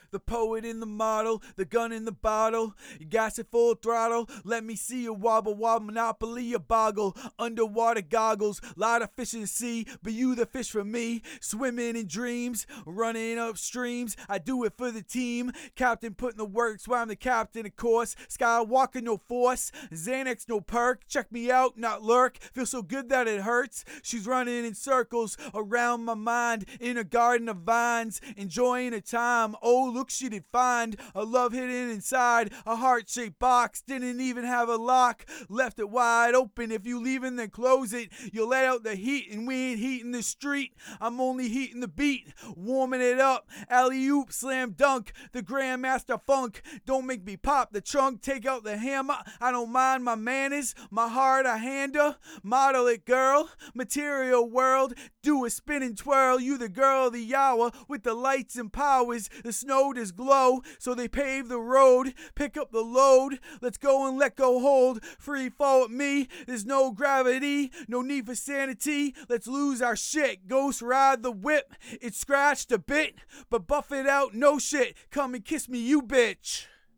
The poet in the model, the gun in the bottle. You gas it full throttle. Let me see you wobble, monopoly a boggle. Underwater goggles, lot of fish in the sea, but you the fish for me. Swimming in dreams, running up streams. I do it for the team. Captain putting the work, so I'm the captain, of course. Skywalker, no force. Xanax, no perk. Check me out, not lurk. Feel so good that it hurts. She's running in circles around my mind in a garden of vines, enjoying a time. Oh, look, she did find a love hidden inside a heart-shaped box. Didn't even have a lock, left it wide open. If you leaving, then close it. You'll let out the heat, and we ain't heating the street. I'm only heating the beat, warming it up. Alley-oop, slam dunk, the Grandmaster Funk. Don't make me pop the trunk, take out the hammer. I don't mind my manners, my heart I hand her. Model it, girl, material world. Do a spin and twirl, you the girl of the hour. With the lights and powers, the snow does glow. So they pave the road, pick up the load. Let's go and let go hold. Free fall with me, there's no gravity, no need for sanity. Let's lose our shit, ghost ride the whip. It scratched a bit, but buff it out, no shit. Come and kiss me, you bitch.